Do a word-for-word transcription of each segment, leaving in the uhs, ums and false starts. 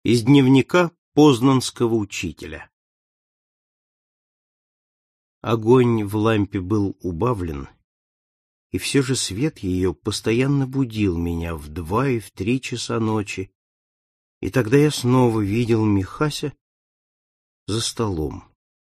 Из дневника познанского учителя. Огонь в лампе был убавлен, и все же свет ее постоянно будил меня в два и в три часа ночи, и тогда я снова видел Михася за столом.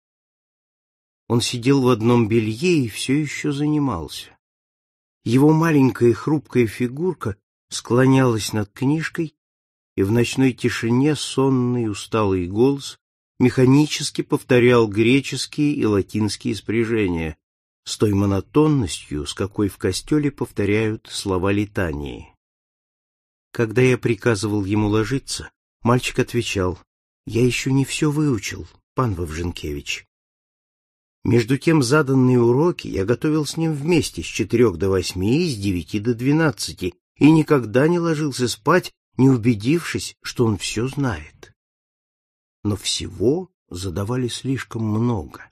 Он сидел в одном белье и все еще занимался. Его маленькая хрупкая фигурка склонялась над книжкой, и в ночной тишине сонный усталый голос механически повторял греческие и латинские спряжения с той монотонностью, с какой в костеле повторяют слова литании. Когда я приказывал ему ложиться, мальчик отвечал: «Я еще не все выучил, пан Вовженкевич». Между тем заданные уроки я готовил с ним вместе с четырех до восьми и с девяти до двенадцати, и никогда не ложился спать, не убедившись, что он все знает. Но всего задавали слишком много.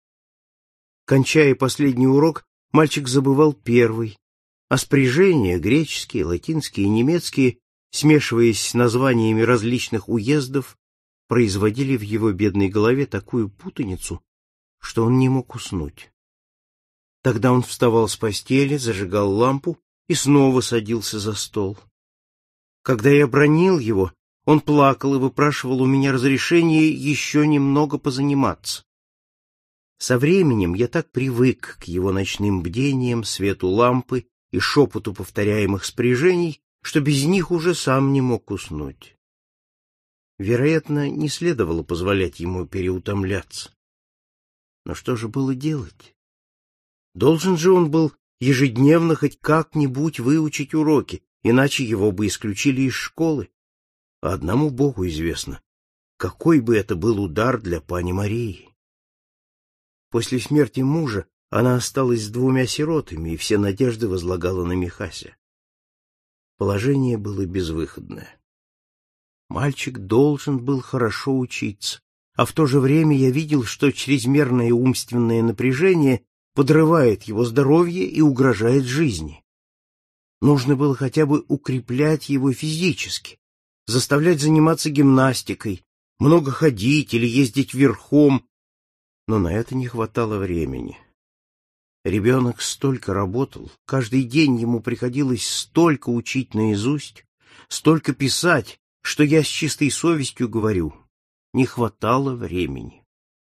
Кончая последний урок, мальчик забывал первый, а спряжения, греческие, латинские и немецкие, смешиваясь с названиями различных уездов, производили в его бедной голове такую путаницу, что он не мог уснуть. Тогда он вставал с постели, зажигал лампу и снова садился за стол. Когда я бранил его, он плакал и выпрашивал у меня разрешения еще немного позаниматься. Со временем я так привык к его ночным бдениям, свету лампы и шепоту повторяемых спряжений, что без них уже сам не мог уснуть. Вероятно, не следовало позволять ему переутомляться. Но что же было делать? Должен же он был ежедневно хоть как-нибудь выучить уроки, иначе его бы исключили из школы. А одному Богу известно, какой бы это был удар для пани Марии. После смерти мужа она осталась с двумя сиротами, и все надежды возлагала на Михася. Положение было безвыходное. Мальчик должен был хорошо учиться, а в то же время я видел, что чрезмерное умственное напряжение подрывает его здоровье и угрожает жизни. Нужно было хотя бы укреплять его физически, заставлять заниматься гимнастикой, много ходить или ездить верхом, но на это не хватало времени. Ребенок столько работал, каждый день ему приходилось столько учить наизусть, столько писать, что я с чистой совестью говорю, не хватало времени.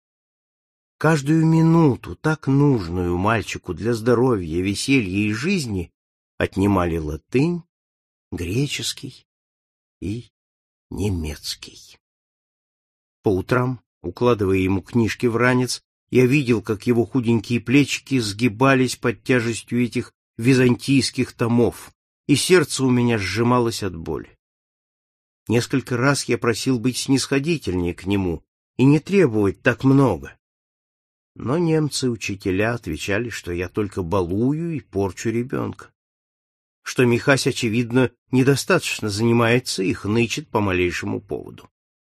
Каждую минуту, так нужную мальчику для здоровья, веселья и жизни, отнимали латынь, греческий и немецкий. По утрам, укладывая ему книжки в ранец, я видел, как его худенькие плечики сгибались под тяжестью этих византийских томов, и сердце у меня сжималось от боли. Несколько раз я просил быть снисходительнее к нему и не требовать так много. Но немцы-учителя отвечали, что я только балую и порчу ребенка, что Михась, очевидно, недостаточно занимается и хнычет по малейшему поводу.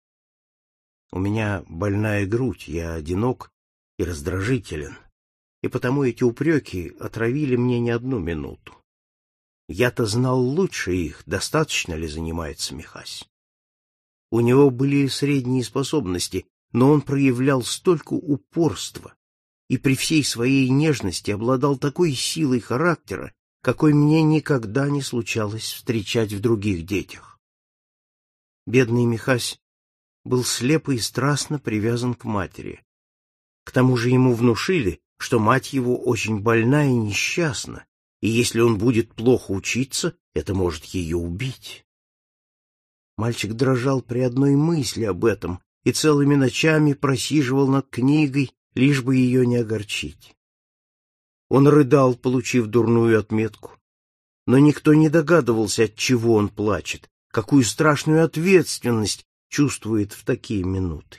У меня больная грудь, я одинок и раздражителен, и потому эти упреки отравили мне не одну минуту. Я-то знал лучше их, достаточно ли занимается Михась. У него были средние способности, но он проявлял столько упорства и при всей своей нежности обладал такой силой характера, какой мне никогда не случалось встречать в других детях. Бедный Михась был слепо и страстно привязан к матери. К тому же ему внушили, что мать его очень больна и несчастна, и если он будет плохо учиться, это может ее убить. Мальчик дрожал при одной мысли об этом и целыми ночами просиживал над книгой, лишь бы ее не огорчить. Он рыдал, получив дурную отметку, но никто не догадывался, от чего он плачет, какую страшную ответственность чувствует в такие минуты.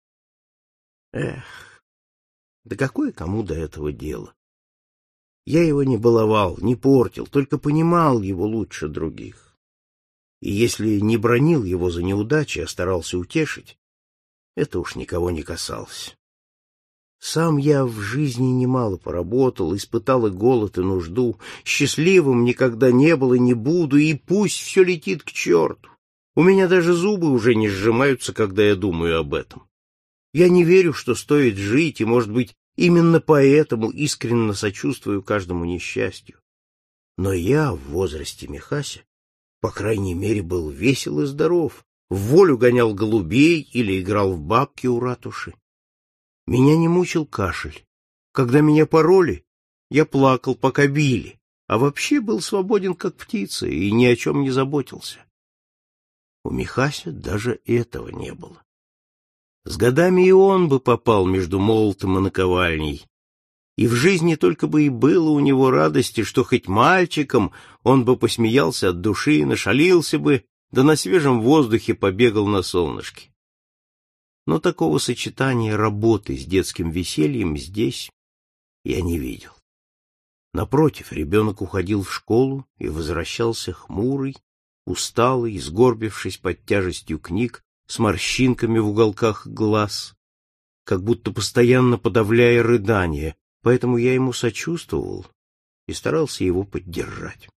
Эх, да какое кому до этого дело? Я его не баловал, не портил, только понимал его лучше других. И если не бранил его за неудачи, а старался утешить, это уж никого не касалось. Сам я в жизни немало поработал, испытал и голод, и нужду, счастливым никогда не был и не буду, и пусть все летит к черту. У меня даже зубы уже не сжимаются, когда я думаю об этом. Я не верю, что стоит жить, и, может быть, именно поэтому искренне сочувствую каждому несчастью. Но я в возрасте Михася, по крайней мере, был весел и здоров, в волю гонял голубей или играл в бабки у ратуши. Меня не мучил кашель. Когда меня пороли, я плакал, пока били, а вообще был свободен, как птица, и ни о чем не заботился. У Михася даже этого не было. С годами и он бы попал между молотом и наковальней, и в жизни только бы и было у него радости, что хоть мальчиком он бы посмеялся от души, нашалился бы, да на свежем воздухе побегал на солнышке. Но такого сочетания работы с детским весельем здесь я не видел. Напротив, ребенок уходил в школу и возвращался хмурый, усталый, сгорбившись под тяжестью книг, с морщинками в уголках глаз, как будто постоянно подавляя рыдания, поэтому я ему сочувствовал и старался его поддержать.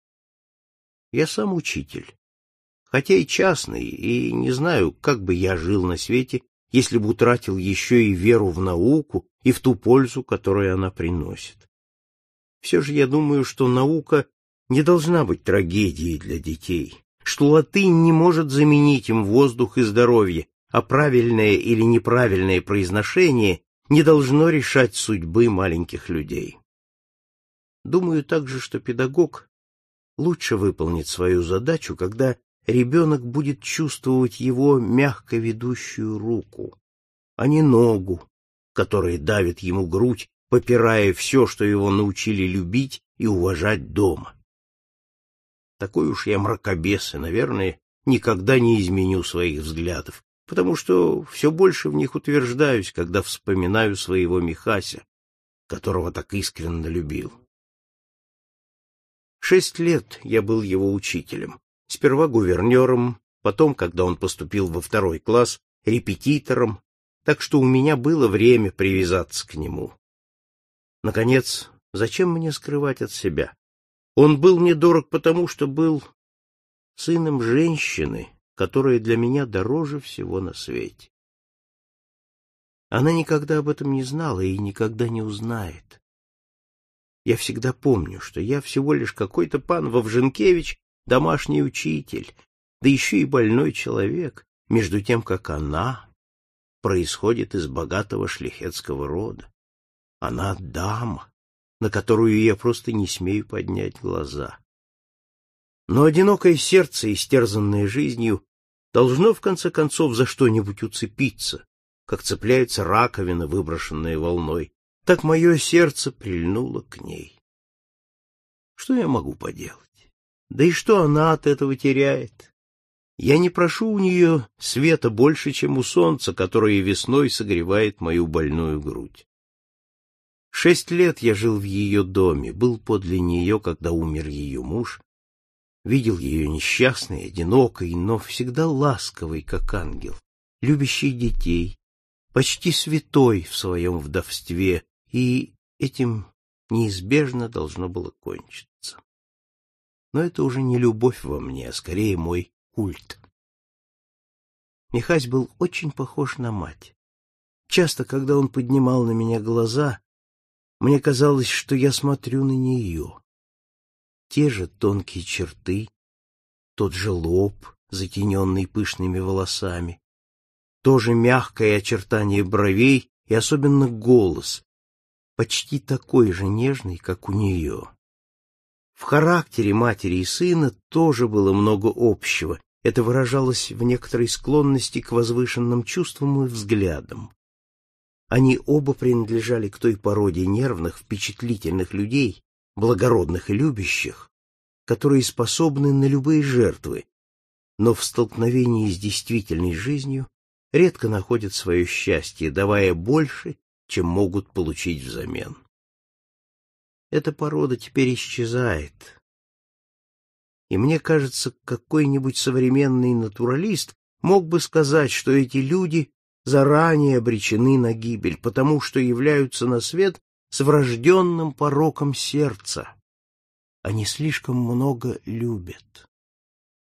Я сам учитель, хотя и частный, и не знаю, как бы я жил на свете, если бы утратил еще и веру в науку и в ту пользу, которую она приносит. Все же я думаю, что наука не должна быть трагедией для детей, что латынь не может заменить им воздух и здоровье, а правильное или неправильное произношение не должно решать судьбы маленьких людей. Думаю также, что педагог лучше выполнит свою задачу, когда ребенок будет чувствовать его мягко ведущую руку, а не ногу, которая давит ему грудь, попирая все, что его научили любить и уважать дома. Такой уж я мракобес, и, наверное, никогда не изменю своих взглядов, потому что все больше в них утверждаюсь, когда вспоминаю своего Михася, которого так искренне любил. Шесть лет я был его учителем, сперва гувернером, потом, когда он поступил во второй класс, репетитором, так что у меня было время привязаться к нему. Наконец, зачем мне скрывать от себя? Он был мне дорог потому, что был сыном женщины, которая для меня дороже всего на свете. Она никогда об этом не знала и никогда не узнает. Я всегда помню, что я всего лишь какой-то пан Вовженкевич, домашний учитель, да еще и больной человек, между тем, как она происходит из богатого шляхетского рода. Она дама, на которую я просто не смею поднять глаза. Но одинокое сердце, истерзанное жизнью, должно в конце концов за что-нибудь уцепиться, как цепляется раковина, выброшенная волной. Так мое сердце прильнуло к ней. Что я могу поделать? Да и что она от этого теряет? Я не прошу у нее света больше, чем у солнца, которое весной согревает мою больную грудь. Шесть лет я жил в ее доме, был подле нее, когда умер ее муж, видел ее несчастной, одинокой, но всегда ласковой, как ангел, любящей детей, почти святой в своем вдовстве, и этим неизбежно должно было кончиться. Но это уже не любовь во мне, а скорее мой культ. Михась был очень похож на мать. Часто, когда он поднимал на меня глаза, мне казалось, что я смотрю на нее. Те же тонкие черты, тот же лоб, затененный пышными волосами, то же мягкое очертание бровей и особенно голос, почти такой же нежный, как у нее. В характере матери и сына тоже было много общего. Это выражалось в некоторой склонности к возвышенным чувствам и взглядам. Они оба принадлежали к той породе нервных, впечатлительных людей, благородных и любящих, которые способны на любые жертвы, но в столкновении с действительной жизнью редко находят свое счастье, давая больше, чем могут получить взамен. Эта порода теперь исчезает, и мне кажется, какой-нибудь современный натуралист мог бы сказать, что эти люди заранее обречены на гибель, потому что являются на свет с врожденным пороком сердца. Они слишком много любят.